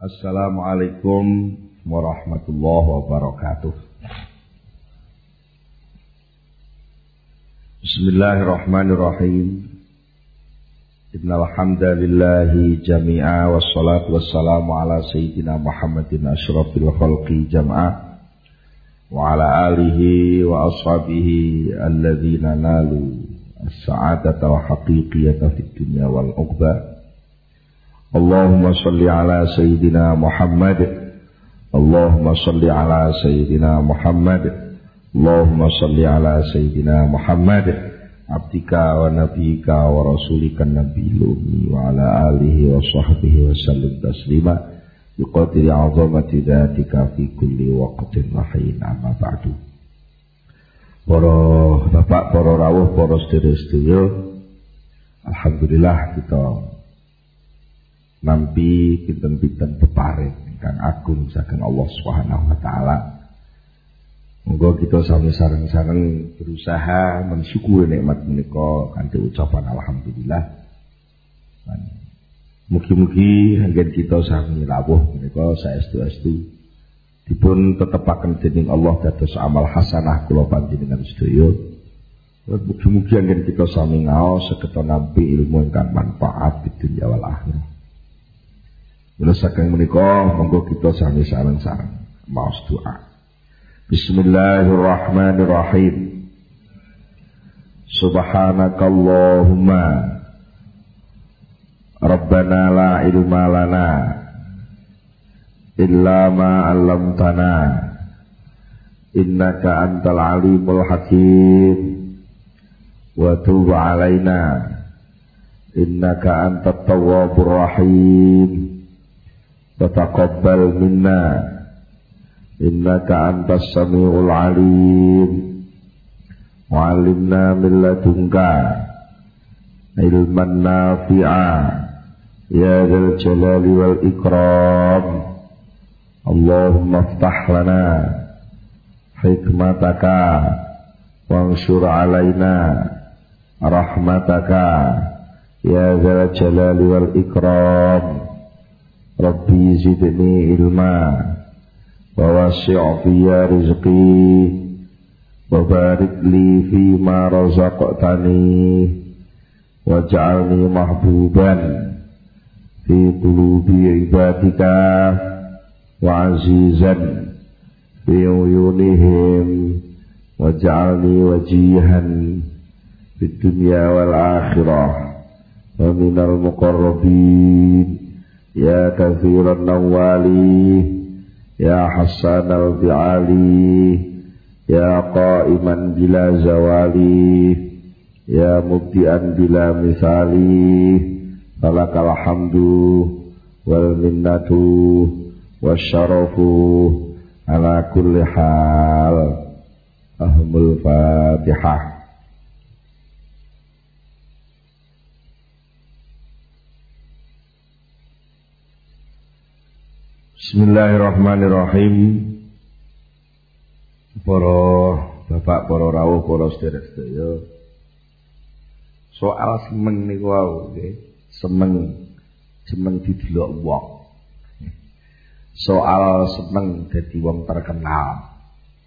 Assalamualaikum warahmatullahi wabarakatuh. Bismillahirrahmanirrahim. Innal hamdalillahi jami'a wassalatu wassalamu ala sayyidina Muhammadin asyrafil khalqi jam'a wa ala alihi wa ashabihi alladzina nalu as-sa'adata wa haqiqiyata fid dunya wal uqba. Allahumma salli ala sayyidina Muhammad. Allahumma salli ala sayyidina Muhammad. Allahumma salli ala sayyidina Muhammad abdika wa nabiyika wa rasulika nabiyil ummi wa ala alihi wa sahbihi wa sallim taslima biqadri 'azamati dzatika fi kulli waqtin wa hin amma ba'du. Para bapak, para rawuh, para sedherek-sedherek, alhamdulillah kita nampi pinten-pinten peparing ingkang agung saking Allah Subhanahu wa taala. Monggo kita sami sareng-sareng berusaha mensyukuri nikmat menika kanthi ucapan alhamdulillah. Mugi-mugi anggen kita sami rawuh menika saestu-estu dipun tetepaken dening Allah dados amal hasanah kula panjenengan sedaya. Mugi-mugi anggen kita sami ngaos saged nampi ilmu ingkang manfaat di dunya wal akhirah. Mula saking menika monggo kita sami sareng-sareng maos doa. Bismillahirrahmanirrahim. Subhanakallahumma Rabbana la ilma lana illa ma 'allamtana innaka antal alimul hakim wa tub 'alaina innaka antat tawwabur rahim. Fataqabbal minna innaka antas samiul alim wa 'allimna min ladunka ilman nafi'a ya dzal jalali wal ikram. Allahumma iftah lana hikmataka wanshur 'alaina rahmataka ya dzal jalali wal ikram. Rabbi zidni ilma wa wasi' fiyya rizqi wa barik li fima razaqtani waj'alni mahbuban fi qulubi ibadika wa azizan fi uyunihim waj'alni wajihan fid dunya wal akhirah wa minal muqarrabin. Ya kathiran nawali, ya hasan al-fi'ali, ya qa'iman bila zawali, ya mubdi'an bila misali, falakal hamdu wal minnatu wasyarafu ala kulli hal. Ahmul Fatihah. Bismillahirrahmanirrahim. Para bapak, para rawuh, para sedherek-sedherek. Soal semeng niku wau nggih. Semeng didelok wong. Soal semeng dadi wong terkenal.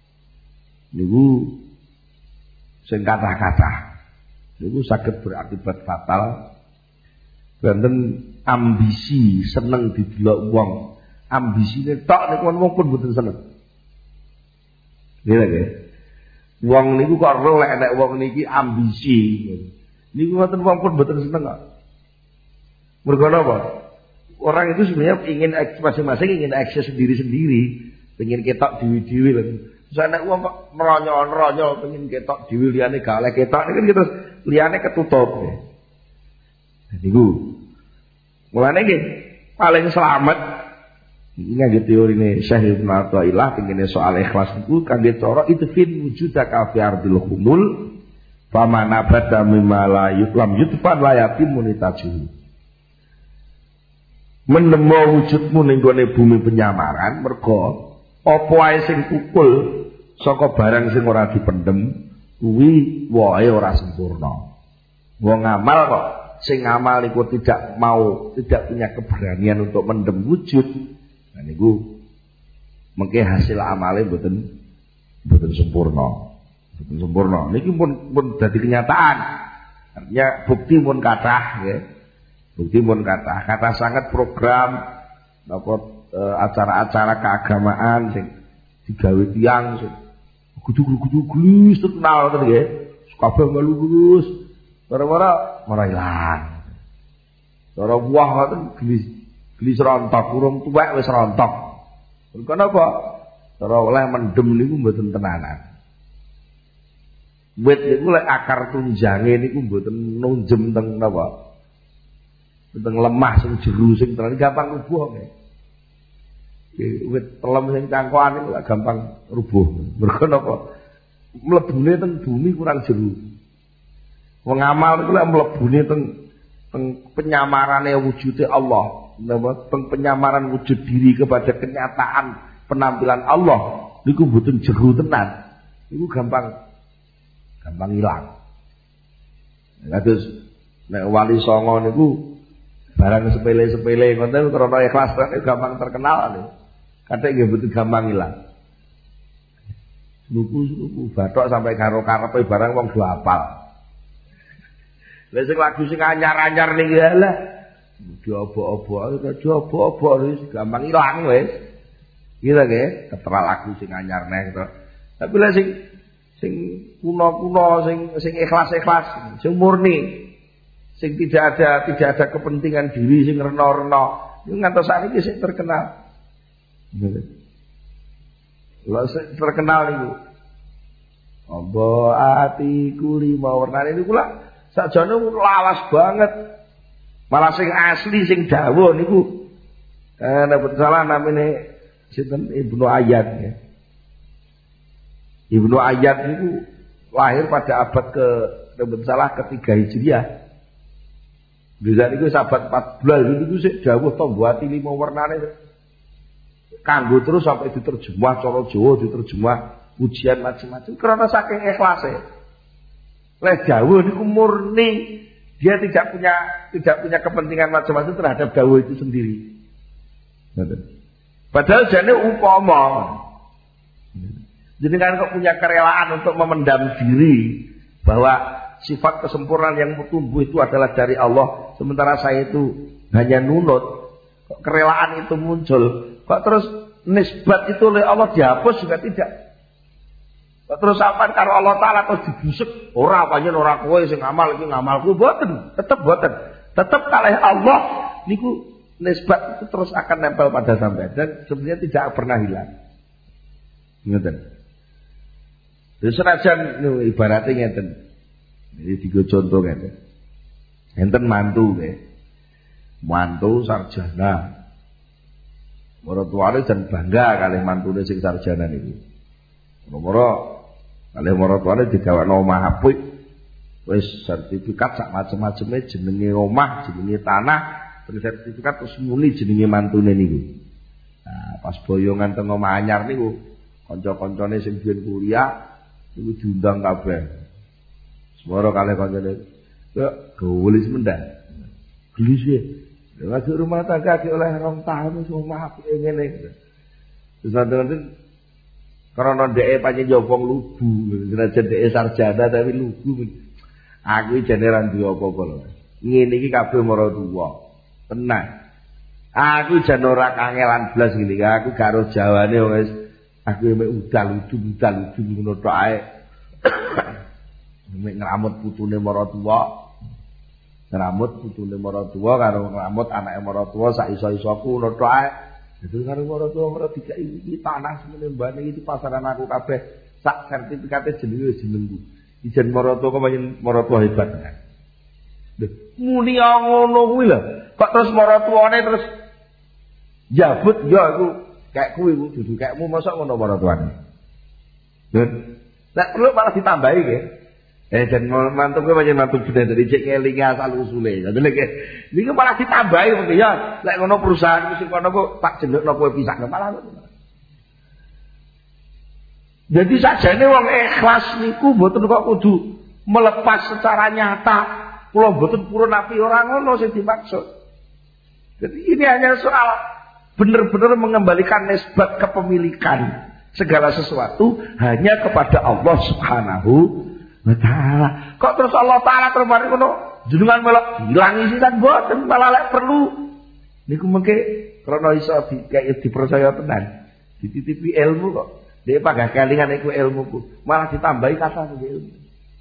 Niku sing kathah-kathah. Niku saged berakibat fatal. Wonten ambisi seneng didelok wong. Ambisine tok niku wong pun mboten seneng. Nggih nggih. Wong niku kok ro lek nek wong niki ambisi. Niku ngoten wong pun mboten seneng kok. Mergo napa? Orang itu sebenarnya ingin masing-masing ingin eksis sendiri-sendiri, pengen ketok dhewe-dhewe lho. Terus nek wong kok meronyo-ronyo pengen ketok dhewe liyane gak oleh ketok niku terus liyane ketutup. Niku. Mulane nggih paling selamat ini ngangge teorine Syekh Ibnu Athaillah pengene soal ikhlas niku kangge cara itfin wujudaka fi ardil humul famana bada mimma la yutlam yutfan la yatimmu nitajuhu. Menemu wujudmu ning gone bumi penyamaran mergo apa wae sing kukul saka barang sing ora dipendhem kuwi wae ora sempurna. Wong amal kok sing amal niku tidak punya keberanian untuk mendem wujud, Nah niku mengke hasil amale mboten sempurna. Mboten sempurna. Niki pun dadi kenyataan. Artinya bukti pun kathah nggih. Bukti pun kathah. Kathah sangat program napa acara-acara keagamaan sing digawe tiyang sing kudu glus terkenal ngoten nggih. Kabeh melu glus. Ora-ora ilang. Cara buah ngoten glis rontok, urung tuwek wis rontok. Kenapa? Cara oleh mendem niku mboten tenanan. Wit niku lek akar tunjange niku mboten nunjem teng napa? Teng lemah sing jeru sing tenan gampang rubuh nggih. Wit telem sing cangkokan niku gampang rubuh. Mergo napa? Mlebune teng bumi kurang jeru. Wong amal niku lek mlebune teng penyamarane wujude Allah, napa? Teng penyamaran wujud diri kepada kenyataan penampilan Allah niku mboten jeru tenan. Niku gampang hilang. Kados nek wali songo niku barang sepele-sepele ngoten krana ikhlas gampang terkenal niku. Kadang nggih mboten gampang ilang. Luku bathok sampai karo karepe barang wong do apal. Lah sing lagu sing anyar-anyar niki lah diobok-obok wis gampang ilang wis. Iki lho nggih, keteral lagu sing anyar neh to. Tapi lek sing kuno-kuno sing ikhlas-ikhlas, sing murni, sing tidak ada kepentingan diri sing rena-rena, niku ngantos sakniki sing terkenal. Lha sing terkenal niku. Amba atiku lima warnane niku lak sakjane lawas banget. Malah sing asli sing dawuh niku nek salah namine sinten Ibnu Ayyad ya. Ibnu Ayyad itu lahir pada abad ketiga Hijriah. Bisa niku sahabat 14 niku sik dawuh tomboati lima warnane. Kanggo terus sampai diterjemah cara Jawa, diterjemah ujian macam-macam karena saking ikhlase. Lek dawuh niku murni, dia tidak punya kepentingan macam-macam terhadap dawuh itu sendiri. Padahal jane upama jenengan kok punya kerelaan untuk memendam diri bahwa sifat kesempurnaan yang tumbuh itu adalah dari Allah, sementara saya itu hanya nunut. Kok kerelaan itu muncul? Kok terus nisbat itu oleh Allah dihapus juga tidak? Kok terus sampean karo Allah Taala terus dibusek? Ora pancen ora kowe sing ngamal iki ngamalku boten, tetep boten. Tetep kalih Allah niku nisbat itu terus akan nempel pada sampean dan sebenarnya tidak pernah hilang. Ngoten. Terus senajan ibaratnya ngeten. Jadi tiga contoh ngeten. Enten mantu nggih. Mantu sarjana. Maratuane jan bangga kalih mantune sing sarjana niku. Nomor kalih maratuane digawakno omah apik. Wis sertifikat sak macem-maceme jenenge omah, jenenge tanah, terus sertifikat terus muni jenenge mantune niku. Nah, pas boyongan teng omah anyar niku kanca-kancane sing biyen kuliah niku diundang kabeh. Semara kalih kancane, "Kok gowlis mendah." Gelis ya. Lagi rumah tangga oleh 2 tahun wis omah apike ngene. Terus nanti karena dhek pancen njopong lugu, senajan dhek sarjana tapi lugu. Aku jane ra duwe apa-apa lho. Ngene iki kabeh maratuwa. Tenang. Aku jan ora kangelan blas ngene iki. Aku karo jawane wis aku mek udal-udul ngono tok ae. Mek ngramut putune maratuwa. Ngramut putune maratuwa karo ngramut anake maratuwa sak iso-isoku ngono tok ae. Itu karo maratuwa ora dikai iki tanah semene mbane iki pasaran aku kabeh sak sertifikate jenengku. Ijen maratuwa kok pancen maratuwa hebat. Lho, muni ngono kuwi lho. Kok terus maratuwane terus jabut ya iku kayak kuwi dudu kayakmu mosok ngono maratuwane. Lho, nek perlu malah ditambahi nggih. Dan mantuk kowe pancen mantuk gede dari cek kelinge asal usule. Dadi lek niku malah ditambahi mengko ya lek ngono perusahaan sing kono kok tak jenengno kowe pisah malah. Jadi sajane wong ikhlas niku mboten kok kudu melepas secara nyata. Kula mboten purun api ora ngono sing dimaksud. Jadi ini hanya soal benar-benar mengembalikan nisbat kepemilikan segala sesuatu hanya kepada Allah Subhanahu wa taala. Kok terus Allah taala terus mari ngono jenengan melok hilang isian boten malah lek perlu niku mengke krana iso dipercaya tenan. Dititipi ilmu kok. Dia pakai kelingan iku ilmuku, malah ditambahi kata ilmu.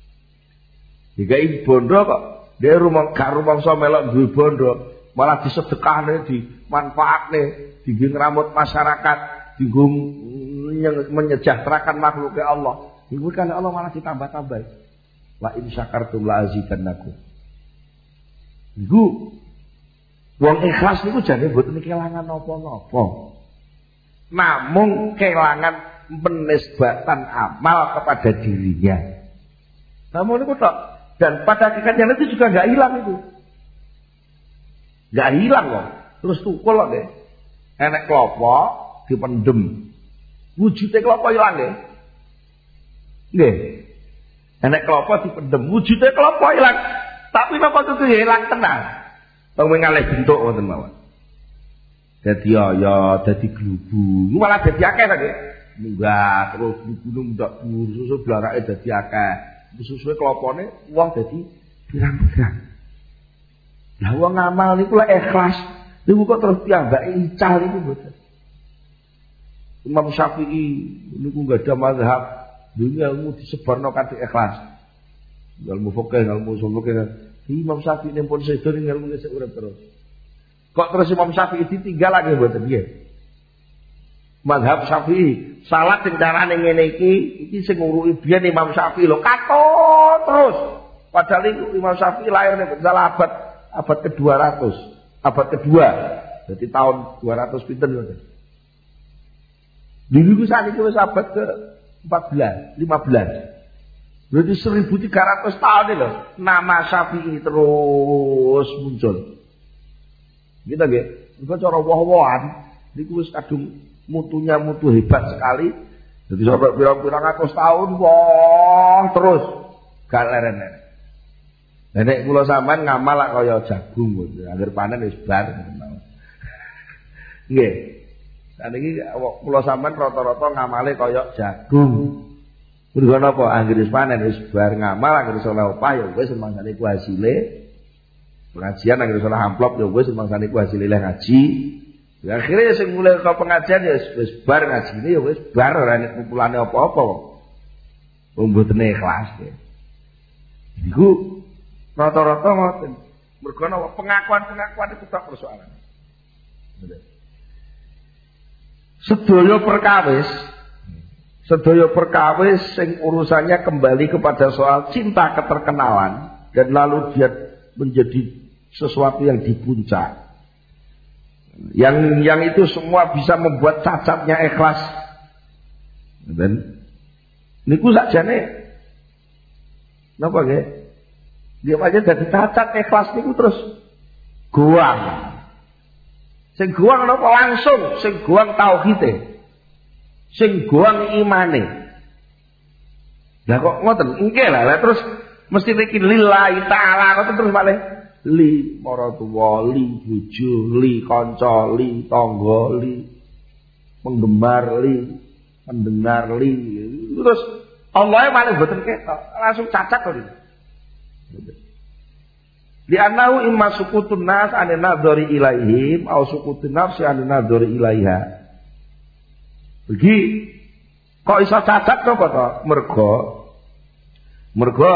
Dikai bondo kok, dia gak rumangsa melok duwe bondo, malah disedekahne, dimanfaatne, dienggo ngramut masyarakat, dienggo menyejahterakan makhluk Allah. Iku kan Allah malah ditambah-tambah. La in syakartum la azidannakum. Iku wong ikhlas niku jane mboten kelangan napa-napa. Namun kelangan penisbatan amal kepada dirinya. Namun itu tak. Dan pada hakikatnya itu juga nggak hilang itu. Nggak hilang loh. Terus tukul loh deh. Enek klopo dipendem. Wujudnya klopo hilang deh. Nggih. Enek klopo dipendem. Wujudnya klopo hilang. Tapi napa itu hilang tenang. Pengalih bentuk wonten mawon. Dadi ya, dadi glubu. Malah dadi akeh lagi. Munggah terus di gunung ndak susu blarake dadi akeh. Susuhe klopone wong dadi pirang-pirang. Lah wong ngamal niku lek ikhlas, niku kok terus piyambake ical niku mboten. Imam Syafi'i niku enggak ada mazhab, dunia ilmu disebarno kanthi ikhlas. Ilmu fikih, ilmu usul fikih. Imam Syafi'i nempun sedo ning ilmu sing urip terus. Kok terus Imam Syafi'i ditinggal lagi mboten piye? Mazhab Syafi'i, salat sing carane ngene iki sing nguruki biyen Imam Syafi'i lho, katon terus. Padahal Imam Syafi'i lahir ning abad ke-200, abad kedua. Jadi tahun 200 pinten ngoten. Dulu sakniki wis abad ke-14, 15. Berarti 1300 tahun lho nama Syafi'i terus muncul. Kita nggih, iku cara woh-wohan niku wis kadung mutunya mutu hebat sekali. Jadi sampai pirang-pirang ratus tahun wah terus gak leren-leren. Nek kula sampean ngamal lak kaya jagung ngono. Angger panen wis bar. Nggih. Saniki kula sampean rata-rata ngamale kaya jagung. Mergo napa? Angger wis panen wis bar ngamal angger iso opah ya wis semangsane ku hasile. Pengajian angger iso amplop ya wis semangsane ku hasile ngaji. Ya akhirnya sing mulai ke pengajian ya wis bar ngajine ya wis bar ora nek kumpulane apa-apa kok. Wong mboten ikhlas ya. Iku rata-rata ngoten. Mergo ana pengakuan-pengakuan itu tak persoalan. Sedaya perkawis sing urusannya kembali kepada soal cinta keterkenalan dan lalu dia menjadi sesuatu yang di puncak. Yang itu semua bisa membuat cacatnya ikhlas. Dan niku sakjane napa nggih? Dia aja dadi cacat ikhlas niku terus goang. Sing goang napa langsung, sing goang tauhide. Sing goang imane. Lah kok ngoten? Nggih lah terus mesti iki lillahi taala kok terus malih li maratuwa li bojo li kanca li tangga li penggemar li pendengar li terus Allah malah mboten ketok langsung cacat kok iki li annahu imma sukutun nas an nadhari ilaihim au sukutun nafsi an nadhari ilaiha iki kok iso cacat apa to mergo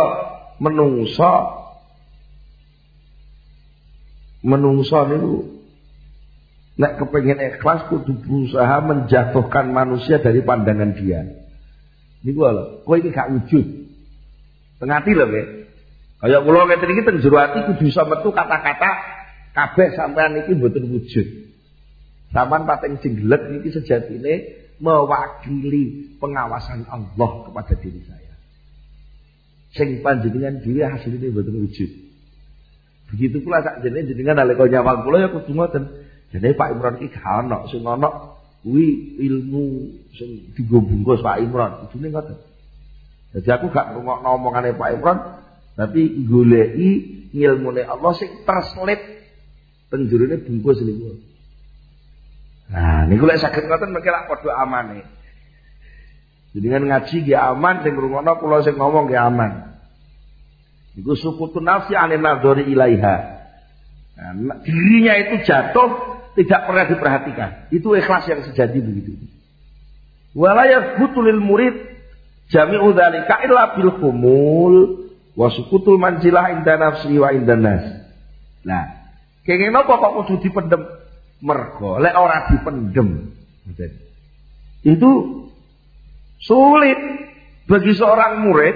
menungso niku nek kepengin ikhlas kudu berusaha menjatuhkan manusia dari pandangan dia. Niku lho, kowe iki gak wujud. Teng ati lho nggih. Kaya kula ngeten iki teng jero ati kudu iso metu kata-kata kabeh sampean iki mboten wujud. Sampean pating jenggelek niki sejatine mewakili pengawasan Allah kepada diri saya. Sing panjenengan dhewe hasilane mboten wujud. Begitu pula sak jenengan nalika nyawang kula ya kudu ngoten. Jenenge Pak Imron iki gak ono sing ono kuwi ilmu sing dienggo bungkus Pak Imron, kudune ngoten. Jadi aku gak ngrungokno omongane Pak Imron, tapi goleki ngilmune Allah sing terselip teng jerone bungkus niku. Nah, niku lek saged ngoten mengke lak padha amane. Jenengan ngaji nggih aman, sing ngrungokno kula sing ngomong nggih aman. Niku sukutun nafsi anin nadzori ilaiha. Nah, dirinya itu jatuh tidak pernah diperhatikan. Itu ikhlas yang sejati begitu. Wala yathbutu lil murid jami'u dzalika illa bil khumul wa sukutul manzilah inda nafsi wa inda nas. Nah, kenging napa kok kudu dipendem? Mergo lek ora dipendem. Itu sulit bagi seorang murid,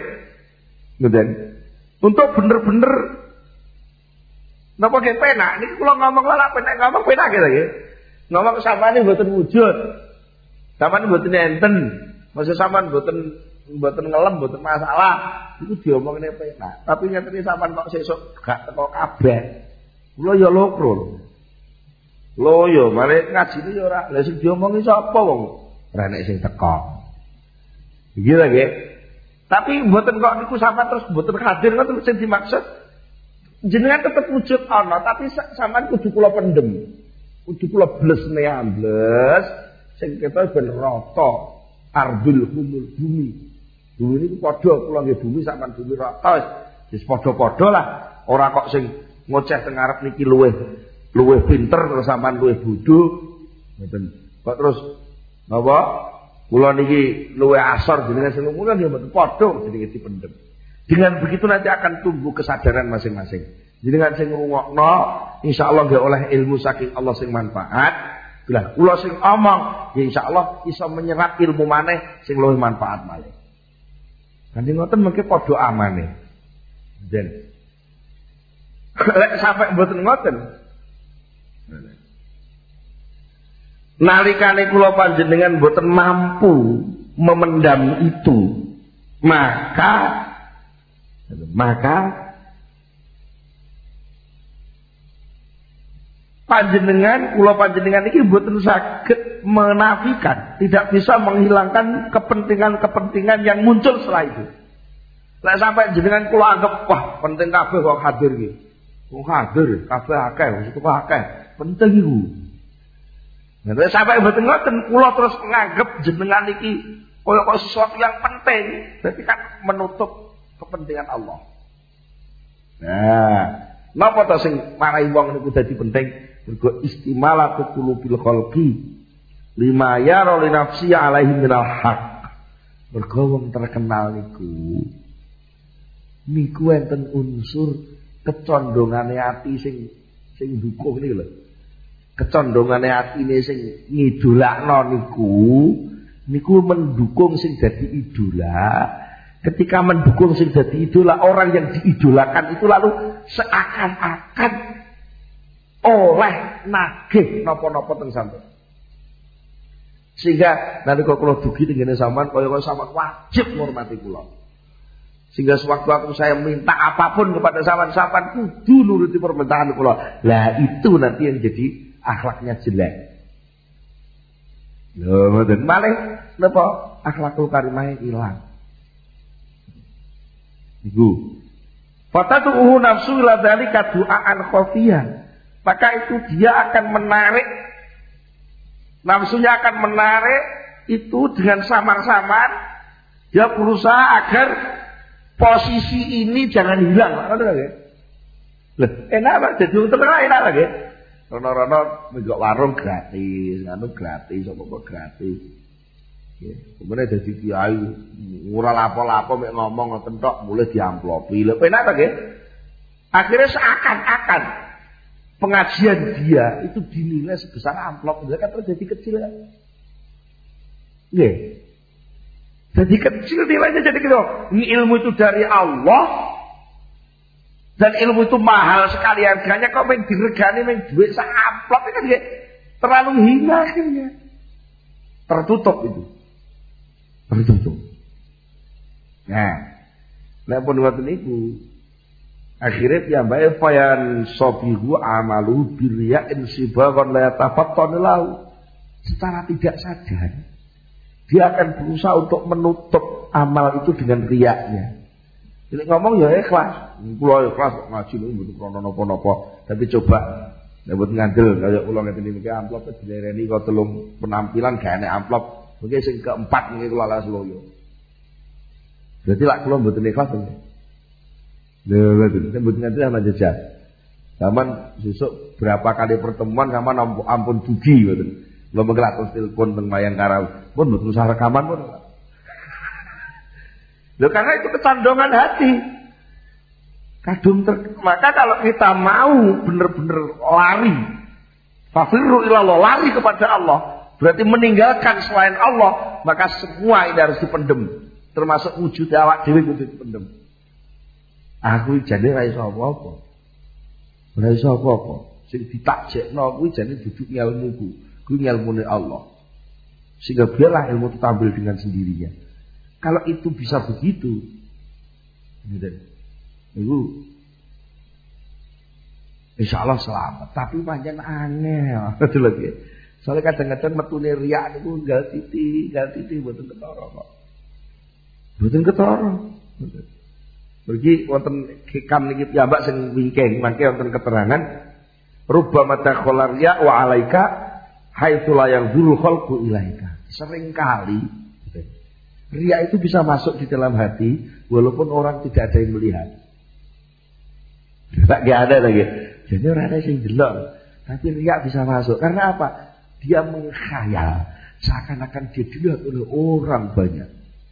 untuk bener-bener napa ge penak. Niki kula ngomong lha ngomong penak gitu. Ngomong sampeyan mboten wujud. Sampeyan mboten enten. Maksud sampeyan mboten ngelem, mboten masalah. Iku diomongne penak. Tapi nyatane sampeyan kok sesuk gak teko kabeh. Kula ya lokro. Loyo, malah ngajine ya ora. Lah sing diomongi sapa wong? Ora nek sing teko. Gitu nggih. Tapi mboten kok niku sampean terus mboten hadir ngoten sing dimaksud. Jenengan tetep wujud ana, tapi sampean kudu kula pendem. Kudu kula blesne ambles sing ketok ben rata. Ardul humul bumi. Bumi niku padha kula nggih bumi sampean bumi rata wis padha-padha lah. Ora kok sing ngoceh teng arep niki luweh pinter terus sampean luweh bodho. Ngoten. Kok terus napa? Kula niki luwih asor jenengan sing ngomong ya mboten padha jenenge dipendhem. Dengan begitu nanti akan tumbuh kesadaran masing-masing. Jenengan sing ngrungokno insyaallah nggih oleh ilmu saking Allah sing manfaat. Lah kula sing omong ya insyaallah iso menyerap ilmu maneh sing luwih manfaat malih. Kanthi ngoten mengke padha amane. Den. Lek sampe mboten ngoten. Nalikane kula panjenengan boten mampu memendam itu, maka kula panjenengan iki boten saged menafikan, tidak bisa menghilangkan kepentingan-kepentingan yang muncul setelah itu. Lek sampai jenengan kula anggap wah penting kabeh wong hadir iki. Wong hadir kabeh akeh, wis akeh, penting iku. Nah, sampai mboten ngoten kula terus nganggep jenengan iki kaya sesuatu yang penting, berarti kan menutup kepentingan Allah. Nah, napa to sing marai wong niku dadi penting? Mergo istimalatu qulubil khalqi lima yara li nafsi alaihi minal haq. Mergo wong terkenal niku enten unsur kecondongane ati sing dukung niku lho. Kecondongane atine sing ngidolakno niku mendukung sing dadi idola. Ketika mendukung sing dadi idola, orang yang diidolakan itu lalu seakan-akan oleh nagih napa-napa teng sampeyan. Sehingga nalika kula dugi tengene sampean kaya sampean wajib ngurmati kula. Sehingga sewaktu saya minta apapun kepada sampean kudu nuruti permintaan kula. Lah itu nanti yang jadi akhlaknya jelek. Lho mboten malih napa akhlakul karimah ilang. Iku. Fatatuhu nafsu ila dzalika du'aan khafiyan. Maka itu dia akan menarik nafsunya akan menarik itu dengan samar-samar dia berusaha agar posisi ini jangan hilang. Lah enak Pak dadi wong enak lagi. Rono-rono nggak warung gratis, gratis, apa gratis. Kemudian jadi kiai, ora lapo-lapo mek ngomong ngoten tok mulai diamplopi. Lha penak ta nggih? Akhirnya seakan-akan pengajian dia itu dinilai sebesar amplop, dia kan terjadi kecil kan? Nggih. Jadi kecil nilainya jadi gitu. Ini ilmu itu dari Allah. Dan ilmu itu mahal sekali harganya, kok main diregani main duit sak amplop itu kan dia terlalu hina akhirnya. Tertutup itu. Tertutup. Nah, nek pun ngoten niku akhirnya piyambake fayan sobihu amalu birriya'in sibagon la yatafattanu lahu. Secara tidak sadar dia akan berusaha untuk menutup amal itu dengan riyaknya. Jadi ngomong ya ikhlas, kula ikhlas ngaji niku mboten krono napa-napa, tapi coba Nek ngandel kaya kula ngeten iki amplop dilereni kok telung penampilan gak enek amplop. Mungkin sing keempat niki kula laras loyo. Berarti lak kula mboten ikhlas to. Lho mboten ngandel sama jejak. Zaman sesuk berapa kali pertemuan sama ampun dugi mboten. Kula mengkelak terus telepon teng Bayangkara. Pun mboten usah rekaman pun. Lho karena itu kecondongan hati. Maka kalau kita mau benar-benar lari, fafirru ilallah, lari kepada Allah, berarti meninggalkan selain Allah, maka semua ini harus dipendem, termasuk wujud awak dhewe kudu dipendem. Aku jane ra iso apa-apa. Ora iso apa-apa. Sing ditakjekno kuwi jane duduk ilmuku, kuwi ilmune Allah. Sehingga biarlah ilmu itu tampil dengan sendirinya. Kalau itu bisa begitu, itu insya Allah selamat. Tapi panjang aneh, betul lagi. Soalnya kadang-kadang metune riak itu gal titi, buatan ketara kok. Buatan ketara. Pergi wonten hikam niki piyambak sing wingking, mangke wonten keterangan rubbama takhala riya wa alaika haitsu la yanzuru khalqu ilaika. Seringkali riya itu bisa masuk di dalam hati walaupun orang tidak ada yang melihat. Tak ada lagi. Jadi orang ada yang delok, tapi riak bisa masuk. Karena apa? Dia menghayal seakan-akan dia dilihat oleh orang banyak.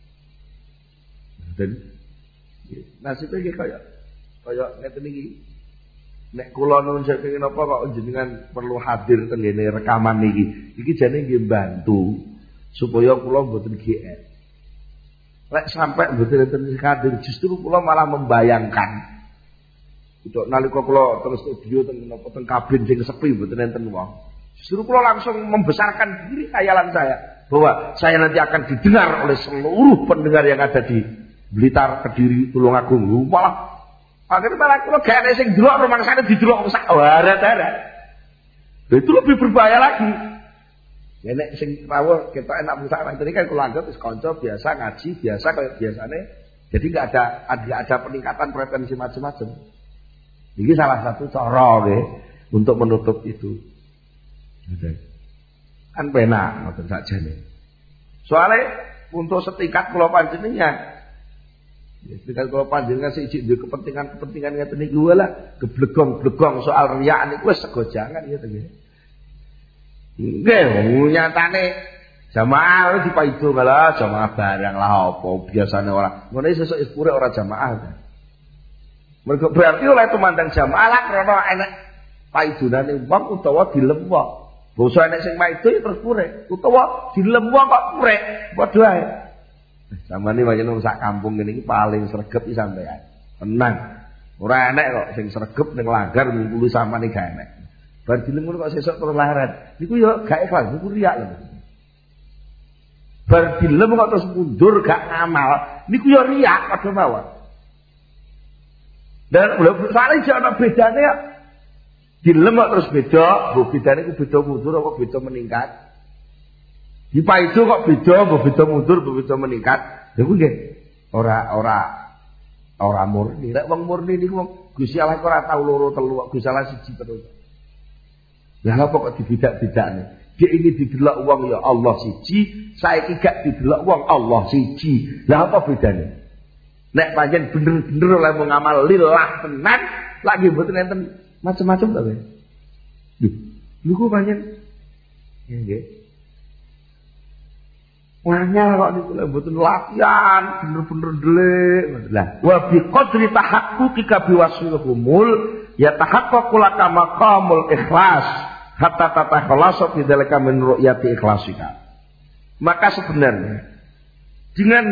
Dan nasibnya kayak ngeten iki. Nek kula nuwun saking napa kok jenengan perlu hadir teng ngene rekaman niki. Iki jane nggih bantu supaya kula mboten GR. Lek sampai mboten enten hadir justru kula malah membayangkan itu nalika kula terus studio teng kabin sing sepi mboten enten wong. Justru kula langsung membesarkan diri khayalan saya bahwa saya nanti akan didengar oleh seluruh pendengar yang ada di Blitar, Kediri, Tulungagung. Malah akhirnya malah kula gak ana sing delok rumangsane didelok sak warat-warat. Itu lebih berbahaya lagi. Ya nek sing rawuh ketok enak musak nang kan kula anggap wis kanca biasa ngaji, biasa kayak biasane. Jadi enggak ada peningkatan pretensi macam-macam. Ini salah satu cara untuk menutup itu. Kan penak ngoten sakjane. Soalnya untuk setingkat kula panjenengan. Setingkat kula panjenengan siji duwe kepentingan ngeten iki lah geblegong-blegong soal riya niku wis sego jangan ya to nggih. Nggih, nyatane jamaah dipaido malah jamaah barang lah apa biasane ora. Ngono sesuk ispure ora jamaah kan. Mergo berarti oleh tumandang jamaah lah krana enek paidunane wong utawa dilem wong. Basa enek sing maido ya terus purek, utawa dilem wong kok purek, padha ae. Samane wayahe sak kampung ngene iki paling sregep iki sampean. Tenang. Ora enek kok sing sregep ning langgar ngumpuli samane gak enek. Bar dilem ngono kok sesuk terus larat. Niku ya gak ikhlas, niku riak lho. Bar dilem kok terus mundur gak ngamal, niku ya riak padha mawon. Dan soalnya jangan bedanya ya. Dilem kok terus beda, bedane ku beda mundur apa beda meningkat. Dipaido kok beda, beda mundur, beda meningkat. Lha ku nggih ora murni. Lek wong murni niku wong Gusti Allah ora tau loro telu, Gusti Allah siji terus. Lah apa kok dibedak-bedakne? Dia ini didelok wong ya Allah siji, saiki gak didelok wong Allah siji. Lah apa bedane? Nek pancen bener-bener oleh ngamal lillah tenan, lagi mboten enten macam-macam to, Mas. Niku pancen nggih. Wanyal kok niku lek mboten latihan bener-bener delik. Lah, wa bi qadri tahaqquqika bi wasfihumul ya tahaqqaqu laka maqamul ikhlas hatta tatakhallasu bi dzalika min ru'yati ikhlasika. Maka sebenarnya dengan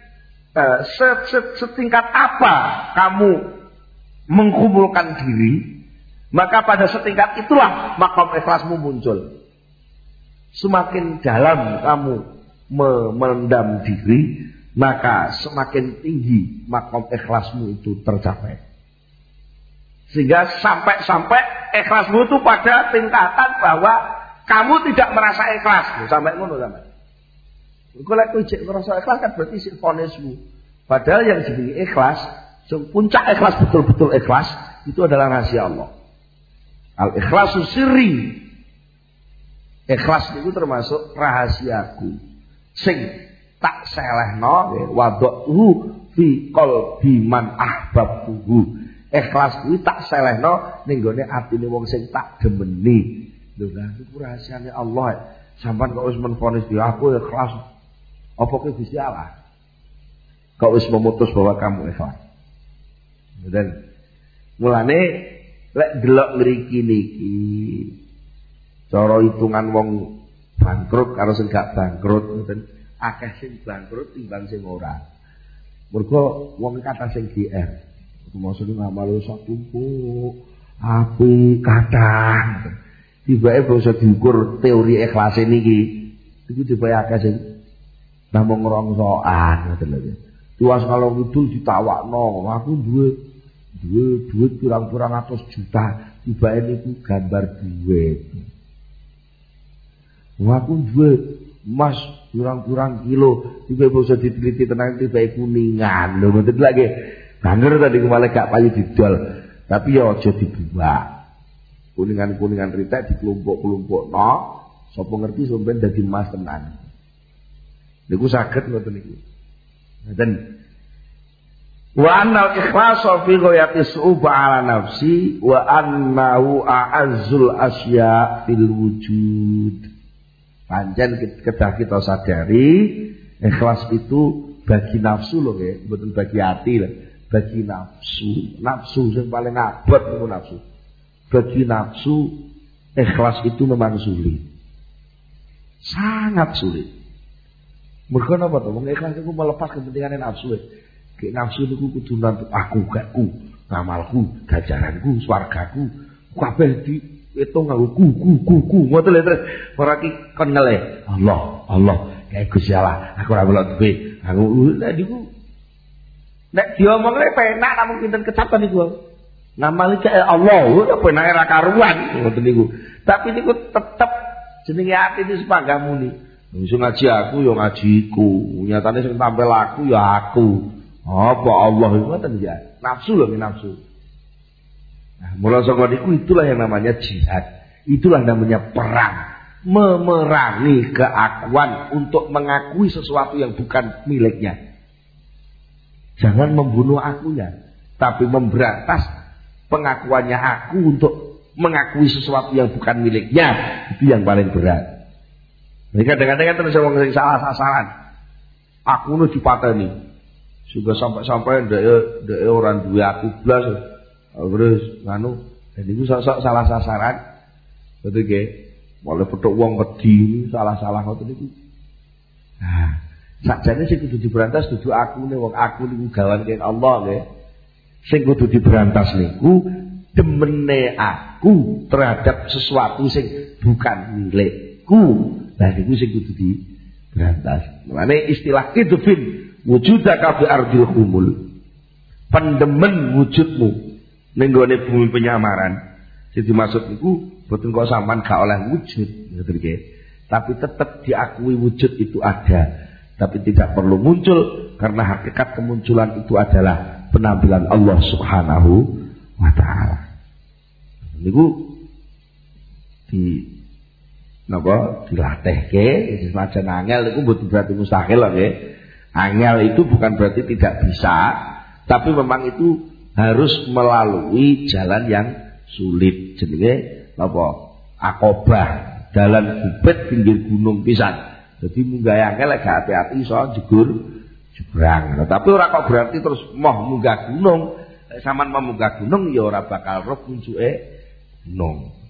setingkat apa kamu mengkumpulkan diri, maka pada setingkat itulah makom ikhlasmu muncul. Semakin dalam kamu memendam diri, maka semakin tinggi makom ikhlasmu itu tercapai. Sehingga sampai ikhlasmu itu pada tingkatan bahwa kamu tidak merasa ikhlas. Sampai ngono sampai. Kalau aku ijek merasa ikhlas kan berarti sinfonismu. Padahal yang jadi ikhlas, puncak ikhlas betul-betul ikhlas itu adalah rahasia Allah. Al ikhlasu sirri. Ikhlas niku termasuk rahasiaku. Sing tak selehno wadhu fi qalbi man ahbabtuhu. Ikhlas kuwi tak selehno ning gone atine wong sing tak demeni. Lho lah iku rahasiane Allah. Sampeyan kok wis menfonis dia aku ikhlas. Apa kuwi Gusti Allah? Kok wis memutus bahwa kamu ikhlas. Dan mulane lek delok ngriki niki cara hitungan wong bangkrut karo sing gak bangkrut ngoten akeh sing bangkrut timbang sing ora. Mergo wong kata sing GR. Maksudnya ngamal sak tumpuk api kadang tibake bangsa diukur teori ikhlas niki iku tibake akeh sing namung ngrongsokan ngoten lho. Tuas kalau ngidul ditawakno aku duwe duit kurang-kurang 100 juta tibake niku gambar duit. Aku duwe emas kurang-kurang kilo tibake bangsa diteliti tenang tibake kuningan lho ngoten lagi. Banger tadi kemarin gak payu didol, tapi ya aja dibuang. Kuningan-kuningan ritek dikelompok-kelompok, no, sapa ngerti sampeyan dadi emas tenan. Niku saged ngoten niku. Ngoten. Wa annal ikhlasa fi ghayati su'uba 'ala nafsi wa annahu a'azzul asya fil wujud. Pancen kedah kita sadari ikhlas itu bagi nafsu lho nggih, mboten bagi ati lho. Bagi nafsu yang paling abot itu nafsu. Bagi nafsu ikhlas itu memang sulit, sangat sulit. Mergo napa to? Wong ikhlas iku melepas kepentingane nafsu. Kayak nafsu niku kudu nantuk aku, ngamalku, ganjaranku, swargaku, kabeh diitung nganggo ku. Ngoten lho terus ora ki kon ngelih. Allah, kayak Gusti Allah, aku ora melok duwe. Aku niku nek diomongne penak namung pinten kecapan niku. Ngamal iki Allah, penake ra karuan ngoten niku. Tapi niku tetep jenenge ati iki sepanggamuni. Sing ngaji aku ya ngajiku, nyatane sing tampil aku ya aku. Apa Allah iku ngoten ya. Nafsu lho nafsu. Nah, mula saka niku itulah yang namanya jihad. Itulah namanya perang. Memerangi keakuan untuk mengakui sesuatu yang bukan miliknya. Jangan membunuh akunya, tapi memberantas pengakuannya aku untuk mengakui sesuatu yang bukan miliknya. Itu yang paling berat. Mereka kadang-kadang terus wong sing salah sasaran. Aku nu dipateni. Sehingga sampai ndek orang duwe aku blas. Terus nganu, dan itu salah sasaran. Betul nggih? Mulai petuk wong wedi salah-salah ngoten niku. Nah, sakjane sing kudu diberantas dudu akune wong aku niku gawan keng Allah nggih. Sing kudu diberantas niku demene aku terhadap sesuatu sing bukan milikku. Lah niku sing kudu diberantas. Mane istilah idfin wujudaka fi ardil khumul. Pendemen wujudmu ning gone bumi penyamaran. Sing dimaksud niku boten kok sampean gak oleh wujud ngoten nggih. Tapi tetap diakui wujud itu ada. Tapi tidak perlu muncul karena hakikat kemunculan itu adalah penampilan Allah Subhanahu wa taala. Niku dilatihke, senajan angel niku mboten berarti mustahil nggih. Angel itu bukan berarti tidak bisa, tapi memang itu harus melalui jalan yang sulit. Jenenge napa? Akobah, dalan bukit pinggir gunung pisan. Jadi munggah angel lek hati-hati iso jebrang. Nah, tapi ora kok berarti terus munggah gunung. Sampeyan mau munggah gunung ya ora bakal roh puncuke gunung.